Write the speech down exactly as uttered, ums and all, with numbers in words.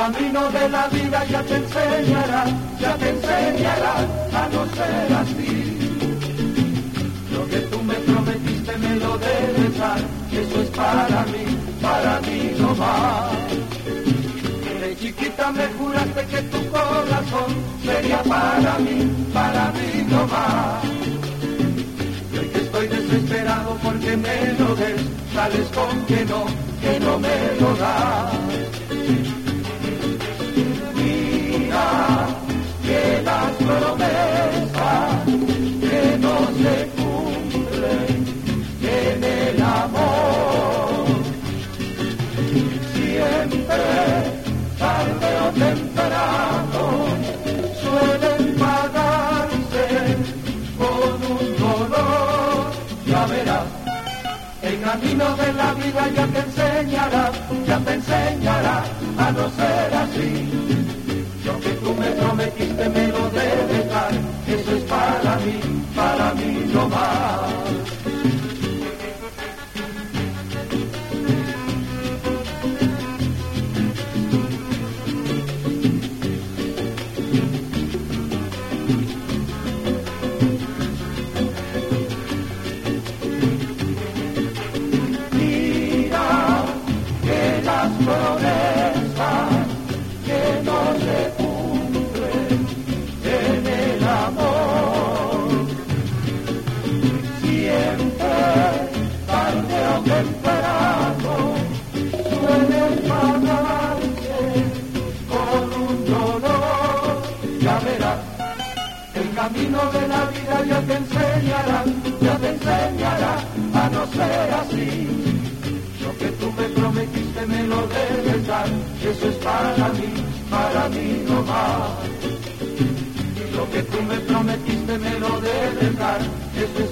camino de la vida ya te enseñará, ya te enseñará a no ser así. Lo que tú me prometiste me lo debes dar, eso es para mí, para mí no más. De chiquita me juraste que tu corazón sería para mí, para mí no más. Y hoy que estoy desesperado porque me lo des, sales con que no, que no me lo das. Mira que las promesas que no se cumplen en el amor siempre, tarde o temprano, suelen pagarse con un dolor. Ya verás, el camino de la vida ya te enseñará, ya te enseñará a no ser así. Lo que tú me prometiste me lo debes dar, eso es para mí, para mí no más. Mira que las promesas que no se cumplen en el amor siempre, tarde o temprano, suelen pagarse con un dolor. Ya verás, el camino de la vida ya te enseñará, ya te enseñará a no ser así. Lo que tú me prometiste me lo debes dar, eso es para mí, para mí no más. Lo que tú me prometiste me lo debes dar, eso es